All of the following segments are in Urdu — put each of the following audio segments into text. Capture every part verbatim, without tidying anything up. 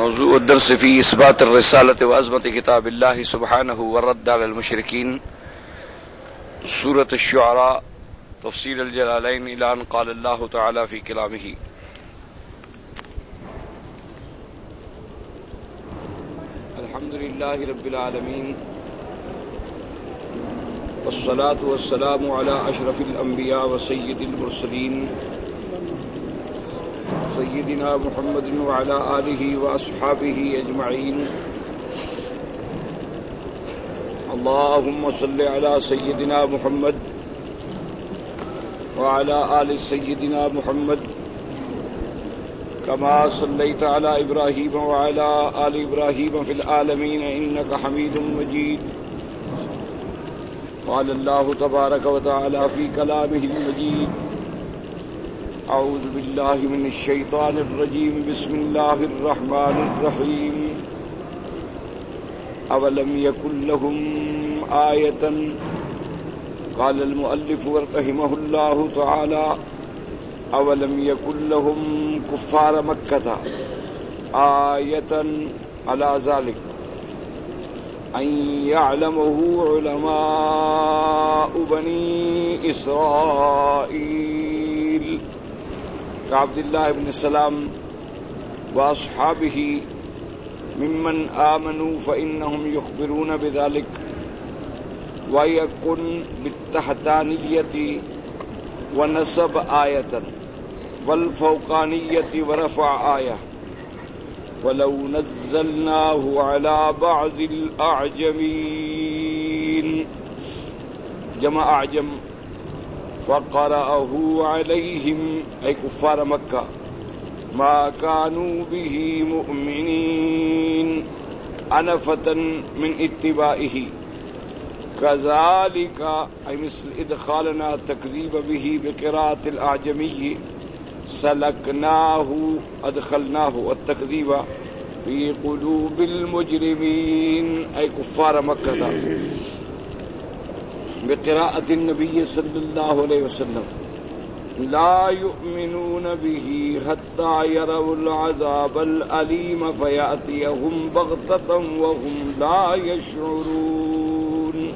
موضوع الدرس في إثبات الرسالة وعظمة كتاب الله سبحانه والرد على المشركين. سورة الشعراء، تفسير الجلالين إلى أن قال الله تعالى في كلامه: الحمد لله رب العالمين، والصلاة والسلام على أشرف الأنبياء وسيد المرسلين سيدنا محمد وعلى آله وأصحابه أجمعين. اللهم صل على سيدنا محمد وعلى آل سيدنا محمد كما صليت على إبراهيم وعلى آل إبراهيم في العالمين إنك حميد مجيد. قال الله تبارك وتعالى في كلامه المجيد: أعوذ بالله من الشيطان الرجيم، بسم الله الرحمن الرحيم. أولم يكن لهم آية، قال المؤلف رحمه الله تعالى: أولم يكن لهم كفار مكة آية على ذلك أن يعلمه علماء بني إسرائيل كعبد الله بن سلام وأصحابه ممن آمنوا فإنهم يخبرون بذلك، ويكن بالتحتانية ونسب آية، والفوقانية ورفع آية. ولو نزلناه على بعض الأعجمين، جمع أعجم، وقرأه عليهم أي كفار مكة ما كانوا به مؤمنين أنفة من اتباعه، كذلك أي مثل إدخالنا التكذيب به بقراءة الأعجمي سلكناه أدخلناه التكذيب في قلوب المجرمين أي كفار مكة بقراءة النبي صلى الله عليه وسلم: لا يؤمنون به حتى يروا العذاب الأليم فيأتيهم بغتة وهم لا يشعرون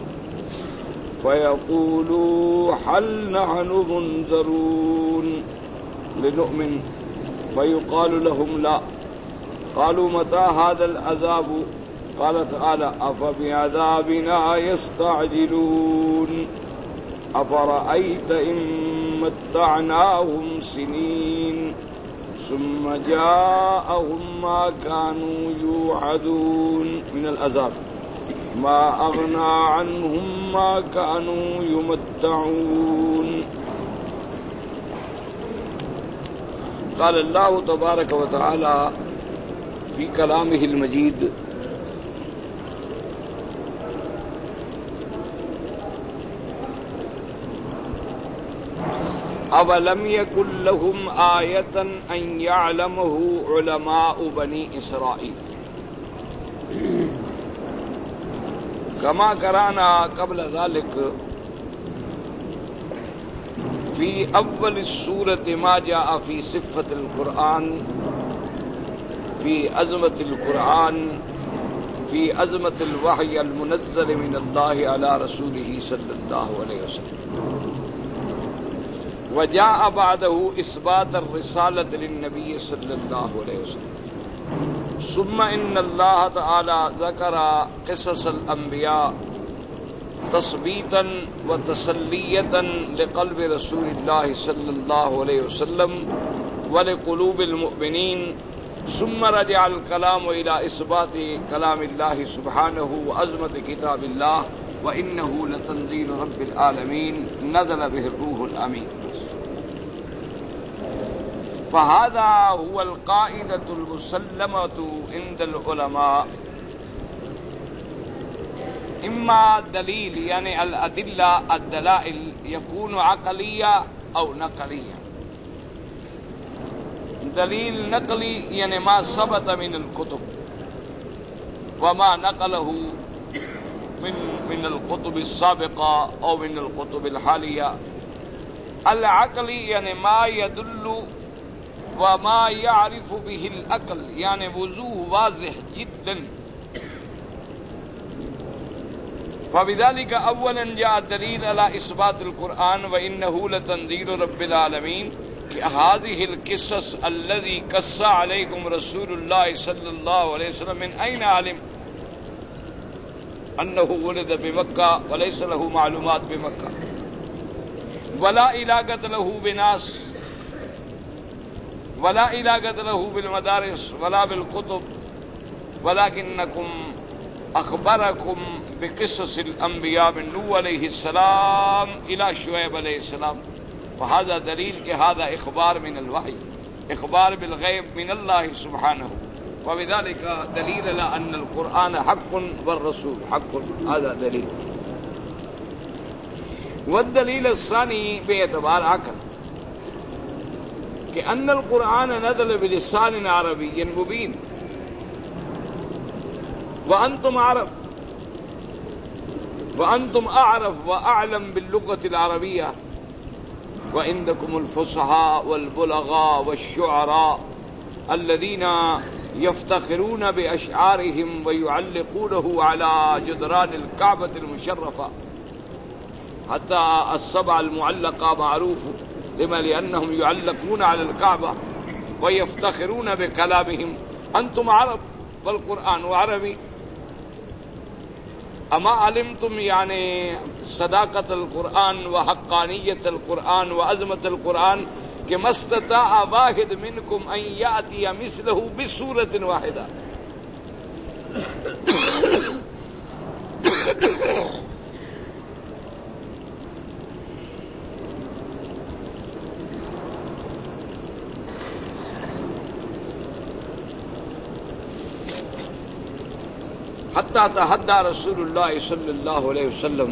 فيقولوا هل نحن منذرون لنؤمن فيقال لهم لا. قالوا متى هذا العذاب؟ قال تعالى: أفبعذابنا يستعجلون أفرأيت إن متعناهم سنين ثم جاءهم ما كانوا يوعدون من العذاب ما أغنى عنهم ما كانوا يمتعون. قال الله تبارك وتعالى في كلامه المجيد: أولم يكن لهم آية أن يعلمه علماء بني إسرائيل. كما قرأنا قبل ذلك في أول السورة ما جاء في صفة القرآن، في عظمة القرآن، في عظمة الوحي المنزل من الله على رسوله صلى الله عليه وسلم. وجاء بعده إثبات الرسالة للنبي صلى الله عليه وسلم. ثم إن الله تعالى ذكر قصص الأنبياء تثبيتا وتسلية لقلب رسول الله صلى الله عليه وسلم ولقلوب المؤمنين. ثم رجع الكلام إلى إثبات كلام الله سبحانه وعظمة كتاب الله: وإنه لتنزيل رب العالمين نزل به الروح الأمين. فهذا هو القاعدة المسلمة عند العلماء: إما دليل يعني الأدلة الدلائل يكون عقلية أو نقلية. دلیل نقلی یعنی ما ثبت من الكتب وما نقله من من الكتب السابقة أو من الكتب الحالية. العقلی یعنی ما يدل وما يعرف به العقل، یعنی وضوح واضح جدا. فبذلك اولا جاء الدليل على اثبات القرآن وانه لتنزيل رب العالمين، کہ هذه القصص الذي قص عليكم رسول الله صلى الله عليه وسلم من اين علم انه ولد بمكة وليس له معلومات بمكة ولا علاقة له بناس ولا علاقة له بالمدارس ولا بالكتب، ولكنكم اخبركم بقصص الانبیاء من نوح علیہ السلام الى شعیب علیہ السلام، فهذا دلیل کہ هذا اخبار من الوحی، اخبار بالغیب من اللہ سبحانہ، وبذلك دلیل على ان القرآن حق والرسول حق، هذا دلیل. والدلیل الثانی باعتبار عقل کہ ان القرآن نزل بلسان عربی مبین وانتم عرب وأنتم أعرف وأعلم باللغة العربية وعندكم الفصحاء والبلغاء والشعراء الذين يفتخرون بأشعارهم ويعلقونه على جدران الكعبة المشرفة، حتى السبع المعلقة معروف لما لأنهم يعلقون على الكعبة ويفتخرون بكلامهم. أنتم عرب والقرآن عربي، اما علمتم یعنی صداقت القرآن و حقانیت القرآن و عظمت القرآن کہ ما استطاع واحد منکم ان یأتی مثلہ بصورت واحدہ. حتى تحدى رسول الله صلى الله عليه وسلم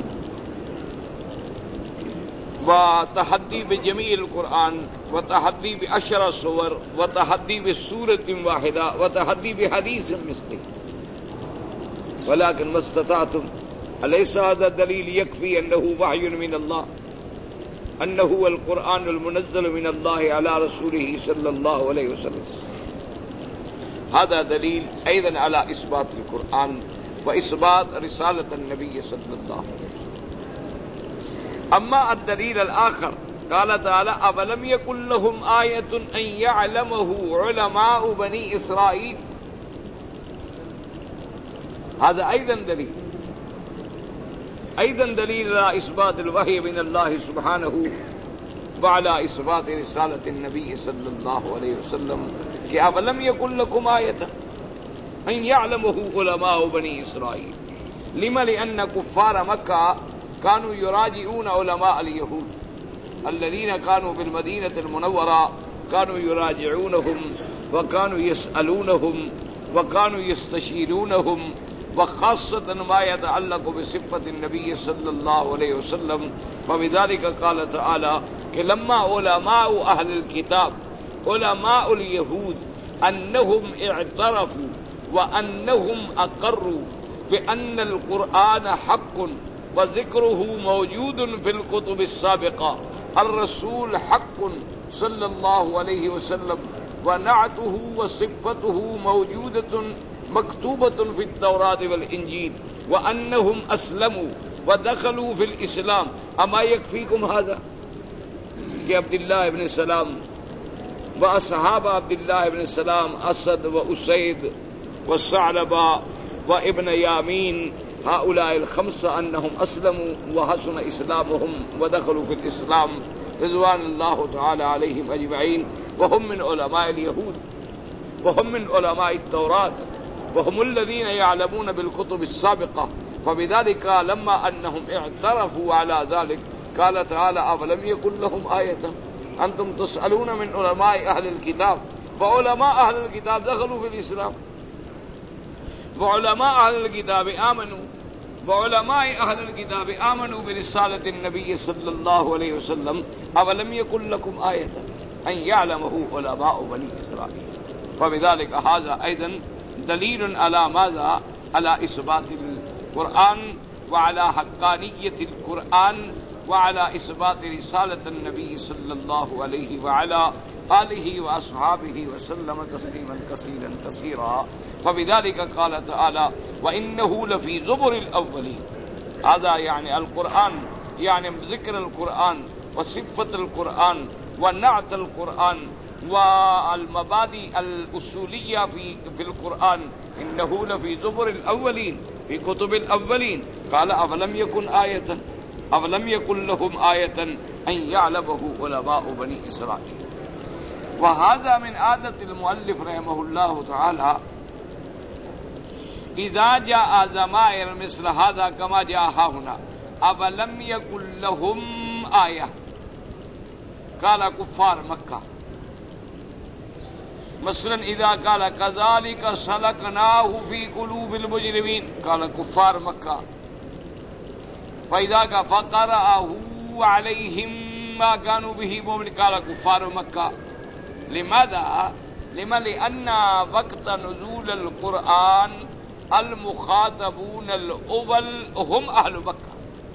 وتحدي بجميع القرآن وتحدي بعشر سور وتحدي بسورة واحدة وتحدي بحديث مثله، ولكن ما استطعتم. أليس هذا دليل يكفي أنه وحي من الله، أنه هو القرآن المنزل من الله على رسوله صلى الله عليه وسلم؟ هذا دليل أيضا على إثبات القرآن وإثبات رسالة النبي صلى الله عليه وسلم. أما الدليل الآخر قال تعالى أولم يكن لهم آية أن يعلمه علماء بني إسرائيل، هذا أيضا دليل أيضا دليل على إثبات الوحي من الله سبحانه وعلى إثبات رسالة النبي صلى الله عليه وسلم. کہ اولم یکن لکم آیۃ ان یعلمہ علماء بنی اسرائیل، لما لأن کفار مکہ كانوا يراجعون علماء اليهود الذين كانوا بالمدينة المنورة، كانوا يراجعونهم وكانوا يسألونهم وكانوا يستشيرونهم، وخاصة ما يتعلق بصفة النبي صلى الله عليه وسلم. وبذلك قال تعالى کہ لما علماء أهل الكتاب علماء اليهود انهم اعترفوا وانهم اقروا بان القرآن حق وذكره موجود في الكتب السابقة، الرسول حق صلى الله عليه وسلم ونعته وصفته موجودة مكتوبة في التوراة والإنجيل، وأنهم أسلموا ودخلوا في الإسلام. أما يكفيكم هذا کہ عبداللہ ابن سلام وأصحاب عبد الله بن سلام اسد واسید والثعلبة وابن یامین هؤلاء الخمسة انهم اسلموا وحسن اسلامهم ودخلوا في الاسلام رضوان الله تعالى عليهم اجمعين، وهم من علماء اليهود وهم من علماء التوراة وهم الذين يعلمون بالكتب السابقة. فبذلك لما انهم اعترفوا على ذلك قال تعالى اولم يكن لهم آية انتم تسألون من علماء اهل الكتاب، فعلماء اهل الكتاب دخلوا في الاسلام، وعلماء اهل الكتاب آمنوا وعلماء اهل الكتاب آمنوا برسالة النبي صلى الله عليه وسلم. اولم يكن لكم آية ان يعلمه علماء بني اسرائيل. فبذلك هذا ايضا دليل على ماذا؟ على اثبات القرآن وعلى حقانية القرآن وعلى إثبات رسالة النبي صلى الله عليه وعلى آلہ وأصحابہ وسلم تسلیما کثیرا کثیرا. فبذلك قال تعالى وإنه لفي زبر الأولين. هذا يعني القرآن، يعني ذكر القرآن وصفة القرآن ونعت القرآن والمبادئ الأصولية في في القرآن. إنه لفي زبر الأولين، في كتب الأولين. قال أولم يكن آية أولم يكن لهم آية أن يعلمه علماء بني إسرائيل. وهذا من عادة المؤلف رحمه الله تعالى إذا جاء ضمائر مثل هذا كما جاء هنا أولم يكن لهم آية قال كفار مكة. مثلا إذا قال كذلك سلكناه في قلوب المجرمين قال كفار مكة. فإذا قال فقرأه عليهم ما كانوا به مؤمنين قال كفار مكة. لماذا؟ لما لأن وقت نزول القرآن المخاطبون الأول هم أهل مكة،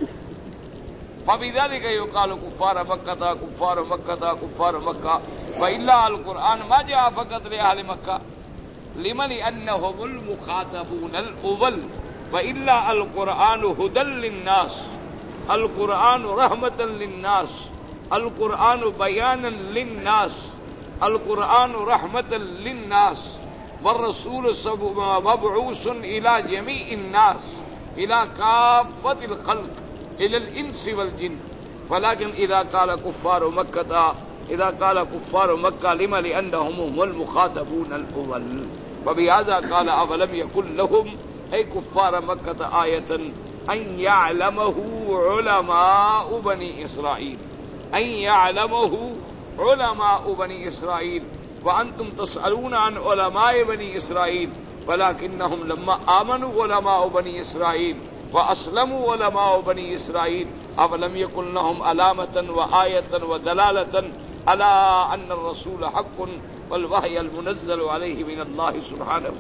فبذلك يقال كفار مكة كفار مكة كفار مكة. وإلا القرآن ما جاء فقط لأهل مكة، لما لأنهم المخاطبون الأول. وإلا القرآن هدى للناس، القرآن رحمة للناس، القرآن بيانا للناس، القرآن رحمة للناس. والرسول مبعوث إلى جميع الناس، إلى كافة الخلق، إلى الإنس والجن. ولكن إذا قال كفار مكة إذا قال كفار مكة لما لأنهم هم المخاطبون الأول. وبهذا قال أولم يكن لهم أي كفار مكة آية أن يعلمه علماء بني إسرائيل، أن يعلمه علماء بني إسرائيل. وأنتم تسألون عن علماء بني إسرائيل، ولكنهم لما آمنوا علماء بني إسرائيل وأسلموا علماء بني إسرائيل أولم يكن لهم علامة وآية ودلالة على أن الرسول حق والوحي المنزل عليه من الله سبحانه.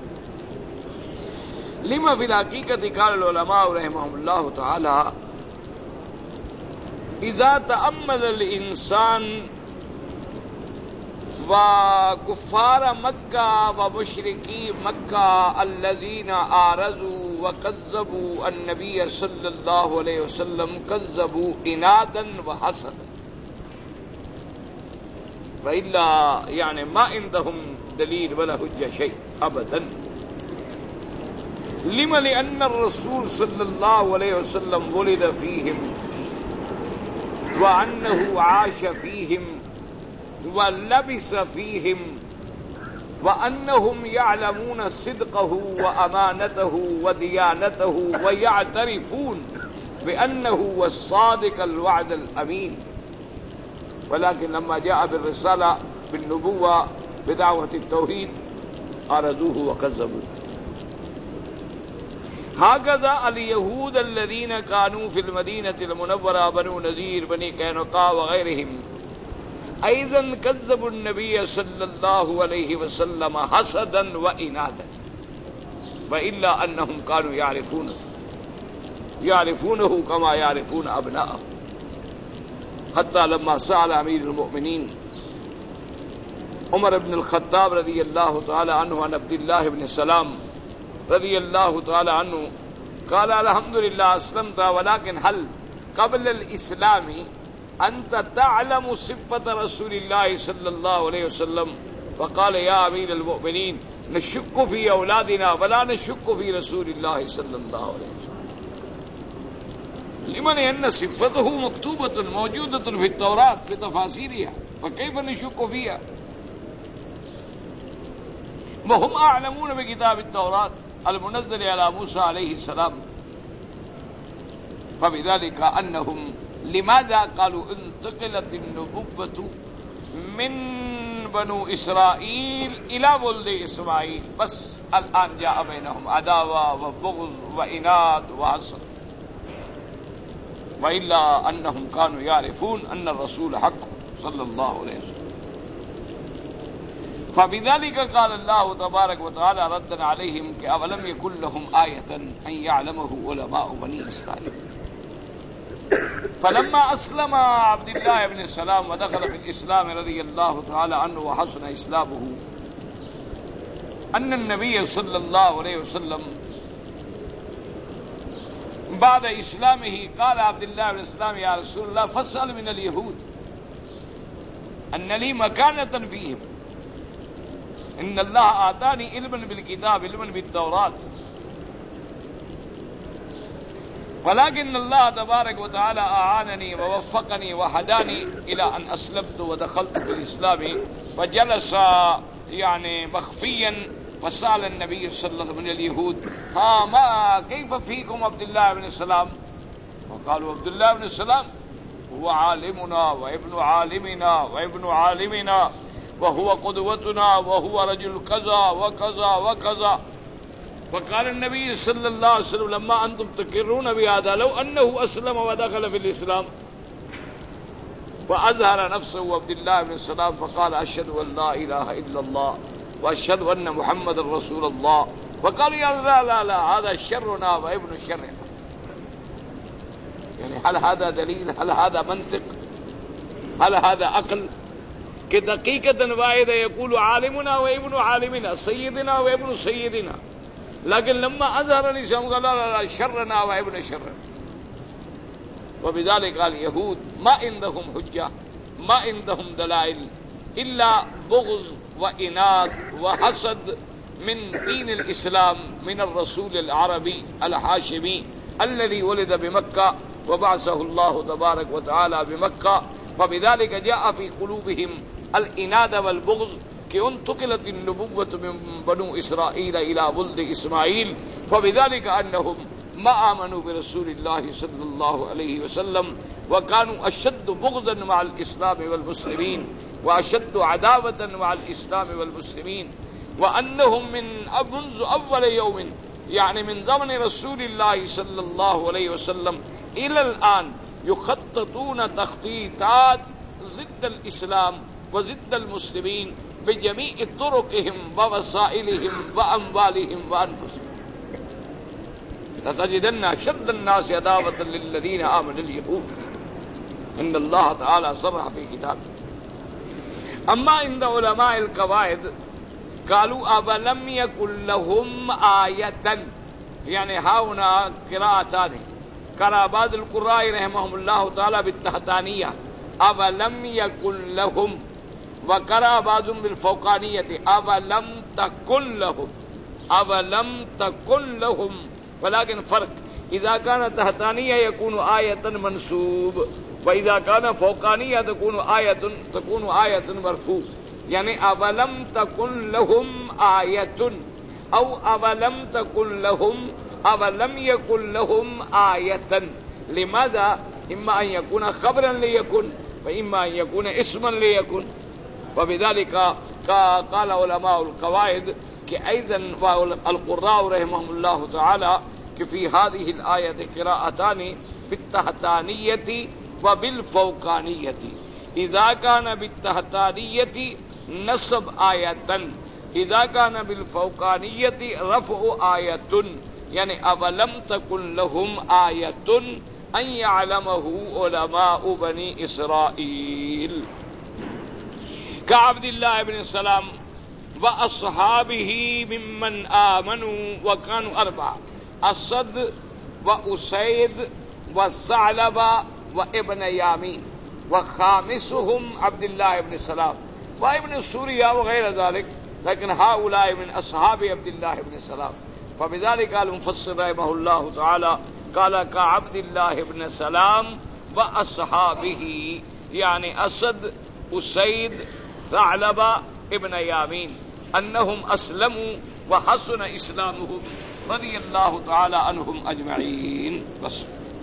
لما في الحقيقة قال العلماء رحمهم الله تعالى إذا تأمل الإنسان وكفار مكة ومشركي مكة الذين أعرضوا وكذبوا النبي صلى الله عليه وسلم كذبوا عنادا وحسدا، وإلا يعني ما عندهم دليل ولا حجة شيء أبدا. لما لأن الرسول صلى الله عليه وسلم ولد فيهم وأنه عاش فيهم ولبس فيهم، وأنهم يعلمون صدقه وأمانته وديانته ويعترفون بأنه هو الصادق الوعد الأمين. ولكن لما جاء بالرسالة بالنبوة بدعوة التوحيد أرادوه وكذبوه. هكذا اليهود الذين كانوا في المدينة المنورة بنو نذير بني قينقاع وغيرهم أيضا كذبوا النبي صلى الله عليه وسلم حسدا وإنادا، وإلا أنهم كانوا يعرفونه يعرفونه كما يعرفون أبناءهم. حتى لما سأل أمير المؤمنين عمر بن الخطاب رضي الله تعالى عنه عن عبد الله بن سلام رضي الله تعالى عنه قال الحمد لله أسلمت، ولكن هل قبل الإسلام أنت تعلم صفة رسول الله صلى الله عليه وسلم؟ فقال يا أمير المؤمنين نشك في أولادنا ولا نشك في رسول الله صلى الله عليه وسلم. لمن أن صفته مكتوبة موجودة في التوراة بتفاصيلها، فكيف نشك فيها وهم أعلمون بكتاب التوراة المنزل على موسى عليه السلام؟ فبذلك أنهم لماذا قالوا انتقلت النبوة من بنو إسرائيل إلى ولد إسماعيل، بس الآن جاء بينهم عداوة وبغض وإناد وحسد، وإلا أنهم كانوا يعرفون أن الرسول حق صلى الله عليه وسلم. فبذلك قال الله تبارك وتعالى ردا عليهم أولم يكن لهم آية أن يعلمه علماء بني إسرائيل. فلما اسلم عبد الله بن سلام ودخل في الاسلام رضي الله تعالى عنه وحسن اسلامه ان النبي صلى الله عليه وسلم بعد اسلامه قال عبد الله بن سلام يا رسول الله فاسأل من اليهود ان لي مكانة فيهم ان الله آتاني علما بالكتاب علما بالتوراة ولكن الله تبارك وتعالى أعانني ووفقني وهداني إلى أن أسلمت ودخلت في الإسلام. فجلس يعني مخفيا فسأل النبي صلى الله عليه وسلم من اليهود ها ما كيف فيكم عبد الله بن سلام؟ وقالوا عبد الله بن سلام هو عالمنا وابن عالمنا وابن عالمنا وهو قدوتنا وهو رجل كذا وكذا وكذا. فقال النبي صلى الله عليه وسلم لما أنتم تقرون بهذا لو أنه أسلم ودخل في الإسلام فأظهر نفسه عبد الله بن سلام فقال أشهد أن لا إله إلا الله وأشهد أن محمد رسول الله. فقالوا يا لا لا لا هذا شرنا وابن شرنا. يعني هل هذا دليل؟ هل هذا منطق؟ هل هذا عقل؟ کہ دقیقت واحد يقول عالمنا وابن عالمنا سيدنا وابن سيدنا، لكن لما أظهر الإسلام قال لا لا شرنا وابن شرنا. وبذلك قال اليهود ما عندهم حجة ما عندهم دلائل إلا بغض وإناد وحسد من دين الإسلام من الرسول العربي الحاشمي الذي ولد بمكة وبعثه الله تبارك وتعالى بمكة. فبذلك جاء في قلوبهم الإناد والبغض کہ انتقلت النبوة من بنو إسرائيل إلى ولد إسماعيل. فبذلك أنهم ما آمنوا برسول الله صلى الله عليه وسلم وكانوا أشد بغضا مع الإسلام والمسلمين وأشد عداوة مع الإسلام والمسلمين، وأنهم من منذ أول يوم يعني من زمن رسول الله صلى الله عليه وسلم إلى الآن يخططون تخطيطات ضد الإسلام وضد المسلمين بجميع طرقهم ووسائلهم وأموالهم وأنفسهم. لتجدن أشد الناس عداوة للذين آمنوا اليهود إن الله تعالى صرح في كتابه. أما عند علماء القواعد قالوا أولم يكن لهم آية، يعني هنا قراءتان قرأ بعض القراء رحمهم الله تعالى بالتحتانية أولم يكن لهم، وقرأ بعضهم بالفوقانية أولم تكن لهم أولم تكن لهم. ولكن فرق، إذا كان تحتانية يكون آية منسوب، وإذا كان فوقانية تكون آية تكون آية مرفوع. يعني أولم تكن لهم آية أو أولم تكن لهم أولم يكن لهم آية. لماذا؟ إما أن يكون خبرا ليكن وإما أن يكون اسما ليكن. وبذلك قال علماء القواعد کہ أيضا القراء رحمهم الله تعالى کہ في هذه الآية قراءتان بالتحتانية وبالفوقانية. إذا كان بالتحتانية نصب آية، إذا كان بالفوقانية رفع آية. يعني أولم تكن لهم آية أن يعلمه علماء بني إسرائيل كعبد الله بن سلام وأصحابه ممن آمنوا وكانوا أربعة: أسد وأسيد والثعلبة وابن يامين، وخامسهم عبد الله بن سلام وابن سوريا وغير ذلك، لكن هؤلاء من أصحاب عبد الله بن سلام. فبذلك قال المفسر رحمه الله تعالى قال كعبد الله بن سلام وأصحابه، يعني أسد أسيد ثعلبة ابن يامين أنهم أسلموا وحسن إسلامهم رضي الله تعالى عنهم أجمعين. بس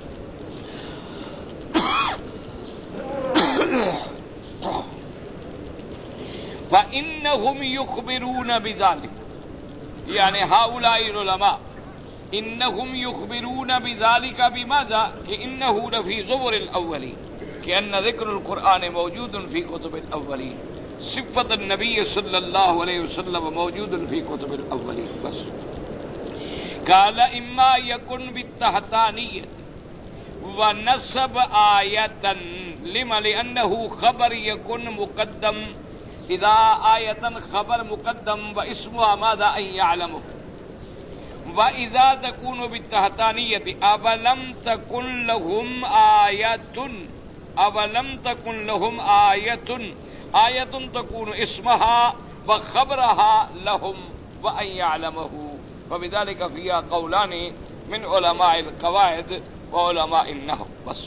فإنهم يخبرون بذلك، يعني هؤلاء العلماء إنهم يخبرون بذلك بماذا؟ كأنه لفي زبر الأولين، كأن ذكر القرآن موجود في كتب الأولين، صفة النبي صلى الله عليه وسلم موجود في كتب الأولين. بس قال إما يكن بالتحتانية ونصب آیتا لما لأنه خبر يكون مقدم اذا آیتا خبر مقدم واسمها ماذا ان يعلمه وإذا تكون بالتحتانية أولم تكن لهم آية أولم تكن لهم آية آية تكون اسمها وخبرها لهم وأن يعلمه فبذلك فيها قولان من علماء القواعد وعلماء النحو. بس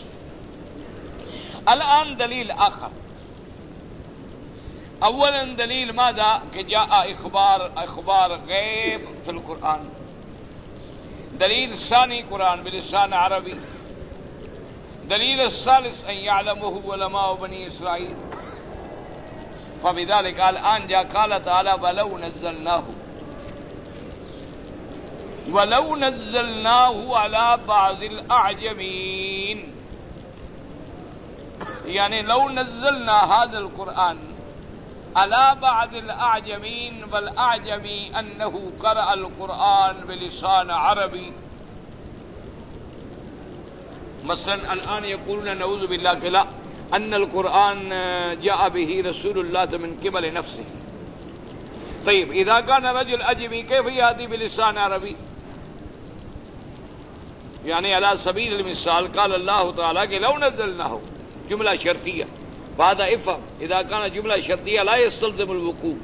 الآن دليل آخر. اولا دلیل ماذا کہ جاء اخبار اخبار غیب في القرآن. دلیل ثانی قرآن بلسان عربی. دلیل الثالث ان يعلمه علماء بني اسرائيل. فبذلك الآن جاء قال تعالى ولو نزلناه ولو نزلناه على بعض الأعجمين يعني لو نزلنا هذا القرآن على بعض الأعجمين والأعجمي أنه قرأ القرآن بلسان عربي. مثلا الآن يقولون نعوذ بالله كلا أن القرآن جاء به رسول الله من قبل نفسه. طيب إذا كان رجل أعجمي كيف يأتي بلسان عربي؟ يعني على سبيل المثال قال الله تعالى کہ لو نزلناه جملة شرطية هذا افهم. إذا كان جملة شرطية لا يستلزم الوقوع.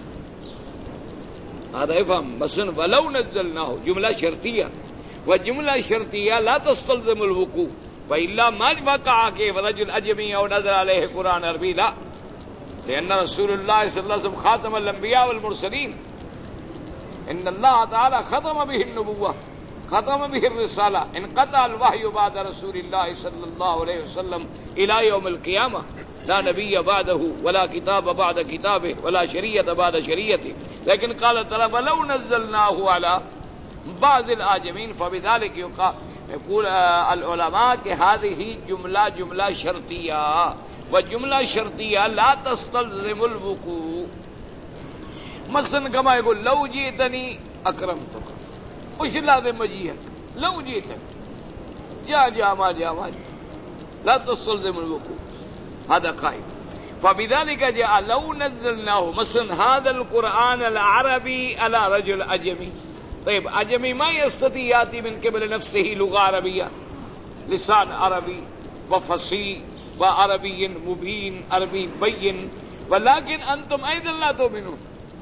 هذا افهم. مثلا ولو نزلناه جملة شرطية والجملة شرطية لا تستلزم الوقوع وإلا ما وقع کہ رجل أعجمي أو نزل عليه قرآن عربي لا، لأن رسول الله صلى الله عليه وسلم خاتم الأنبياء والمرسلين. إن الله تعالى ختم به النبوة ختم به الرسالة. انقطع الوحي بعد رسول الله صلى الله عليه وسلم إلى يوم القيامة. لا نبي بعده ولا كتاب بعد كتابه ولا شريعة بعد شريعته. لكن قال تعالى ولو نزلناه على بعض الأعجمين فبذلك يقول العلماء کہ هذه جملة جملة شرطية والجملة شرطية لا تستلزم الوقوع. مثلا كما يقول لو جئتني أكرمتك وش لازم مجيئك لو جئتك جاء جاء ما جاء ما جاء لا تستلزم الوقوع. هذا قائد. فبذلك جاء لو نزلناه مثلا هذا القرآن العربي على رجل أعجمي. طيب أعجمي ما يستطيع يأتي من قبل نفسه لغة عربية لسان عربي وفصيح وعربي مبين عربي بين، ولكن أنتم أيضا لا تؤمنون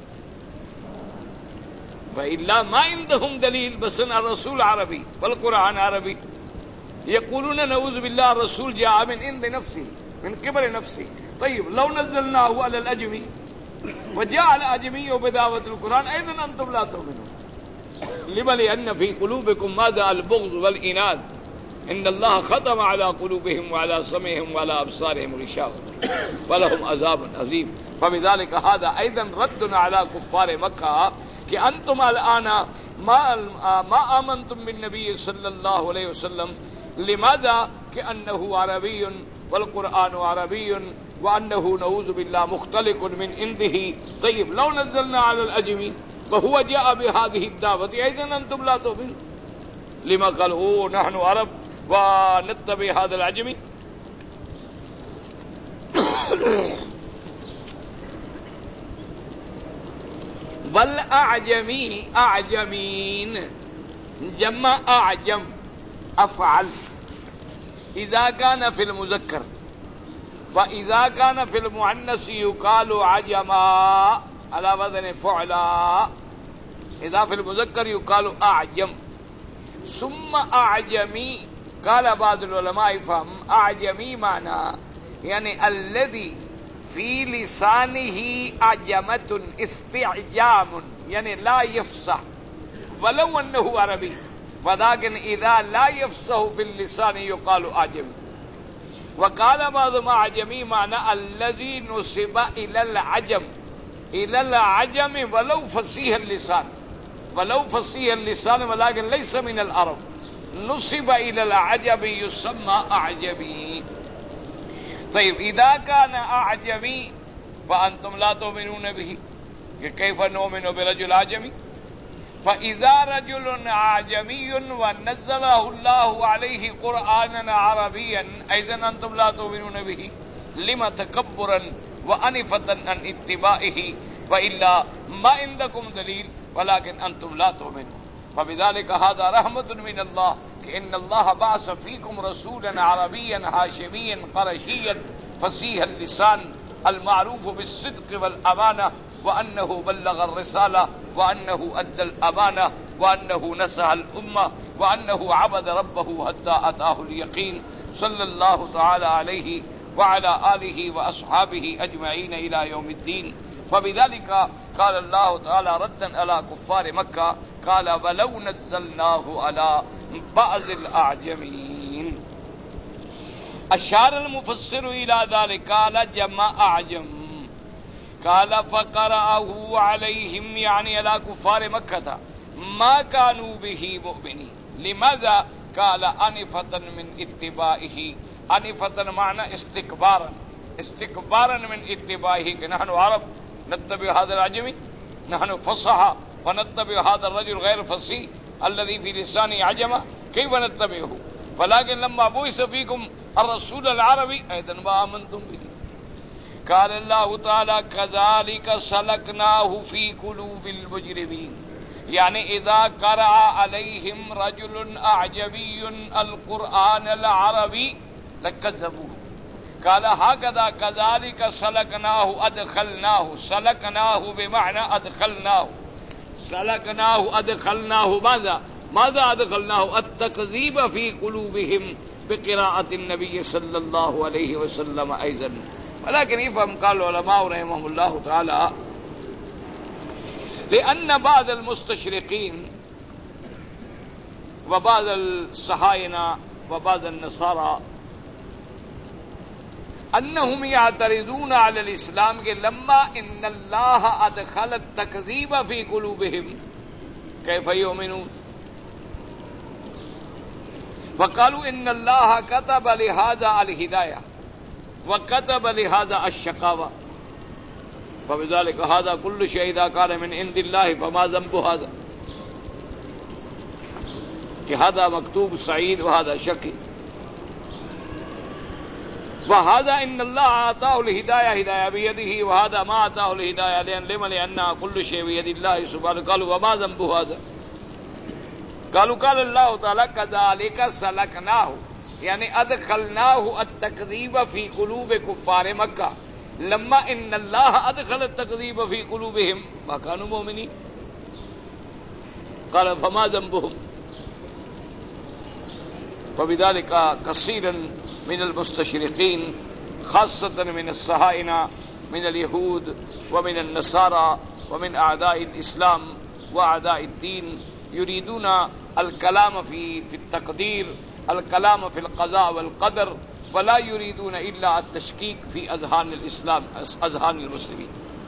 وإلا ما عندهم دليل. بس الرسول عربي والقرآن عربي. يقولون نعوذ بالله الرسول جاء من عند نفسه من قبل نفسه. طيب لو نزلناه على الأعجمي وجاء الأعجمي بدعوة القرآن أيضا أنتم لا تؤمنون. لما لأن في قلوبكم ماذا البغض والإناد. إن الله ختم على قلوبهم وعلى سمعهم وعلى أبصارهم غشاوة ولهم عذاب عظيم. فبذلك هذا أيضا رد على كفار مكة کہ انتم الآن ما ما آمنتم بالنبي صلى الله عليه وسلم. لماذا؟ كأنه عربي والقرآن عربي وأنه نعوذ بالله مختلق من عنده. طيب لو نزلنا على الأعجمي وهو جاء بهذه الدعوة أيضا أنتم لا تؤمنون. لما قالوا نحن عرب ونتبع هذا الأعجمي. والأعجمي أعجمين جمع أعجم أفعل إذا كان في المذكر، فإذا كان في المؤنث يقال عجما على وزن فعلا. إذا في المذكر يقال أعجم. ثم أعجمي قال بعض العلماء فهم أعجمي معنى يعني الذي في لسانه أعجمة استعجام يعني لا يفصح ولو أنه عربي، ولكن إذا لا يفصح في اللسان يقال أعجمي. وقال بعض أعجمي معنى الذي نسب إلى العجم إلى العجم ولو فصيح اللسان ولو فصيح اللسان ولكن ليس من العرب. نسب إلى العجم يسمى أعجمي. طيب إذا كان أعجمي فأنتم لا تؤمنون به. كيف نؤمن برجل أعجمي؟ فَإِذَا رَجُلٌ أَعْجَمِيٌّ وَنَزَّلَهُ اللَّهُ عَلَيْهِ قُرْآنًا عَرَبِيًّا أَيْضًا أَنْتُمْ لَا تُؤْمِنُونَ بِهِ لِمَ تَكَبُّرًا وَأَنِفَةً عَنْ اتِّبَاعِهِ وَإِلَّا مَا عِنْدَكُمْ دَلِيلٌ وَلَكِنْ أَنْتُمْ لَا تُؤْمِنُونَ فَبِذَلِكَ هَذَا رَحْمَةٌ مِّنَ اللَّهِ كَأَنَّ اللَّهَ بَعَثَ فِيكُمْ رَسُولًا عَرَبِيًّا هَاشِمِيًّا قُرَيشِيًّا فَصِيحَ اللسان المعروف بالصدق والأمانة وأنه بلغ الرسالة وأنه أدى الأمانة وأنه نصح الأمة وأنه عبد ربه حتى أتاه اليقين صلى الله تعالى عليه وعلى آله وأصحابه أجمعين إلى يوم الدين. فبذلك قال الله تعالى ردا على كفار مكة قال ولو نزلناه على بعض الأعجمين. أشار المفسر إلى ذلك قال جمع أعجم قال فقرأه عليهم يعني على كفار مكة ما كانوا به مؤمنين. لماذا؟ قال أنفة من اتباعه. أنفة معنى استكبارا استكبارا من اتباعه. نحن عرب نتبع هذا العجمي، نحن فصحى ونتبع هذا الرجل غير فصيح الذي في لسانه عجمة، كيف نتبعه؟ ولكن لما بعث فيكم الرسول العربي أيضا ما آمنتم به. قال الله تعالى كذلك سلكناه في قلوب المجرمين، يعني إذا قرأ عليهم رجل أعجمي القرآن العربي لكذبوه. قال هكذا كذلك سلكناه أدخلناه. سلكناه بمعنى أدخلناه. سلكناه أدخلناه ماذا؟ ماذا أدخلناه؟ التكذيب في قلوبهم بقراءة النبي صلى الله عليه وسلم أيضا. ولكن يفهم قال العلماء رحمهم الله تعالى لأن بعض المستشرقين وبعض الصهاينة وبعض النصارى أنهم يعترضون على الإسلام کہ لما إن الله أدخل التكذيب في قلوبهم كيف يؤمنون. وقالوا إن الله كتب لهذا الهداية وكتب لهذا الشقاوة فبذلك هذا كل شيء إذا كان من عند الله فما ذنب هذا، کہ هذا مكتوب سعيد وهذا شقي. وهذا إن الله آتاه الهداية هداية بيده وهذا ما آتاه الهداية لأن لما لأن كل شيء بيد الله سبحانه. قالوا وما ذنب هذا؟ قالوا قال الله تعالى كذلك سلكناه يعني أدخلناه التكذيب في قلوب كفار مكة لما إن الله أدخل التكذيب في قلوبهم ما كانوا مؤمنين. قال فما ذنبهم؟ فبذلك كثيرا من المستشرقين خاصة من الصهاينة من اليهود ومن النصارى ومن أعداء الإسلام وأعداء الدين يريدون الكلام في في التقدير، الكلام في القضاء والقدر، ولا يريدون إلا التشكيك في أذهان الإسلام أذهان المسلمين.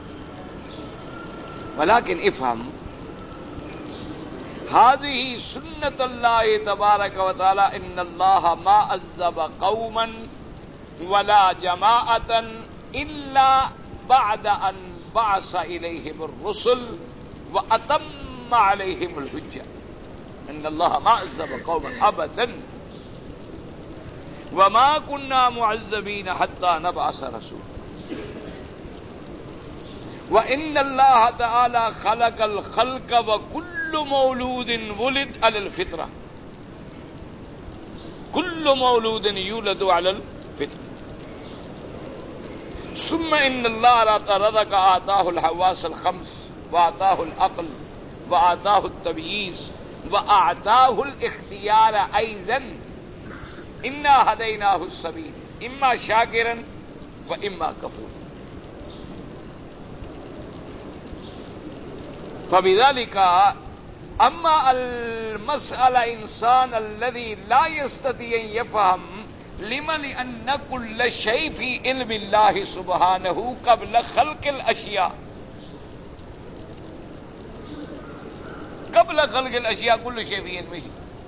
ولكن افهم هذه سنة الله تبارك وتعالى إن الله ما عذب قوما ولا جماعة إلا بعد أن بعث إليهم الرسل وأتم عليهم الحجة. إن الله ما عذب قوما أبدا وما كنا معذبين حتى نبعث رسولا. وإن الله تعالى خلق الخلق وكل مولود ولد على الفطرة. كل مولود يولد على الفطرة. ثم إن الله رزق آتاه الحواس الخمس وآتاه العقل وآتاه التمييز وآتاه الاختيار أيضا. إنا هديناه السبيل إما شاكرا وإما كفورا. فبذلك أما المسألة إنسان الذي لا يستطيع أن يفهم لما لأن كل شيء في علم الله سبحانه قبل خلق الأشياء. قبل خلق الأشياء كل شيء في علمه.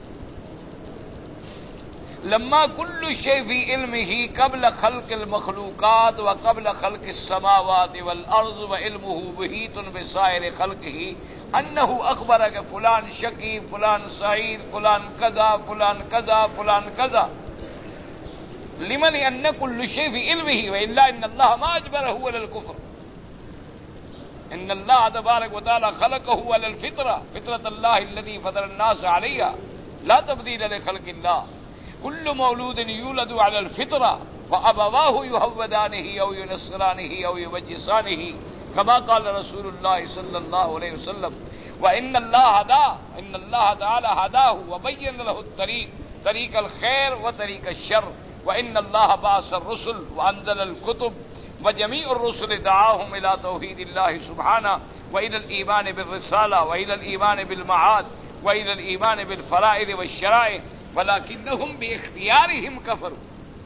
لما كل شيء في علمه قبل خلق المخلوقات وقبل خلق السماوات والأرض وعلمه محيط بسائر خلقه انه اخبر کہ فلان شقی، فلان سعید، فلان کذا، فلان کذا، فلان کذا، لمن ان كل شيء في علمه والا ان الله ما اجبره على الكفر، ان الله تبارك وتعالى خلقه على الفطره، فطرة الله التي فطر الناس عليها لا تبديل لخلق الله، كل مولود يولد على الفطره فابواه يهودانه او ينصرانه او يمجسانه كما قال رسول الله صلى الله عليه وسلم، وان الله هداه، ان الله تعالى هداه وبين له الطريق، طريق الخير وطريق الشر، وان الله بعث الرسل وانزل الكتب وجميع الرسل دعاهم الى توحيد الله سبحانه والى الايمان بالرساله والى الايمان بالمعاد والى الايمان بالفرائض والشرائع، ولكنهم باختيارهم كفروا،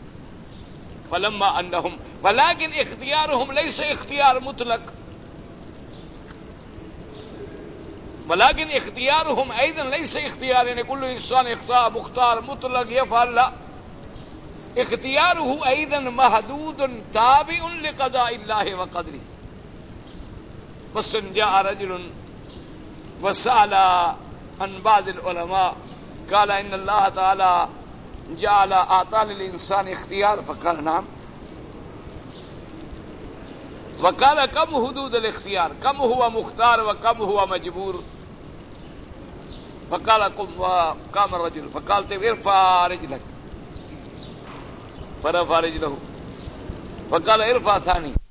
فلما انهم ولكن اختيارهم ليس اختيار مطلق، ولكن اختيارهم ايضا ليس اختيار يعني كل انسان اختار مختار مطلق يفعل، لا، اختياره ايضا محدود تابع لقضاء الله وقدره. بس جاء رجل وسأل عن بعض العلماء قال ان الله تعالى جعل اعطى للانسان اختيار، فقال نعم، وقال كم حدود الاختيار، كم هو مختار وكم هو مجبور، فقال قام الرجل فقال ارفع رجلك فرفع رجله، فقال ارفع ثاني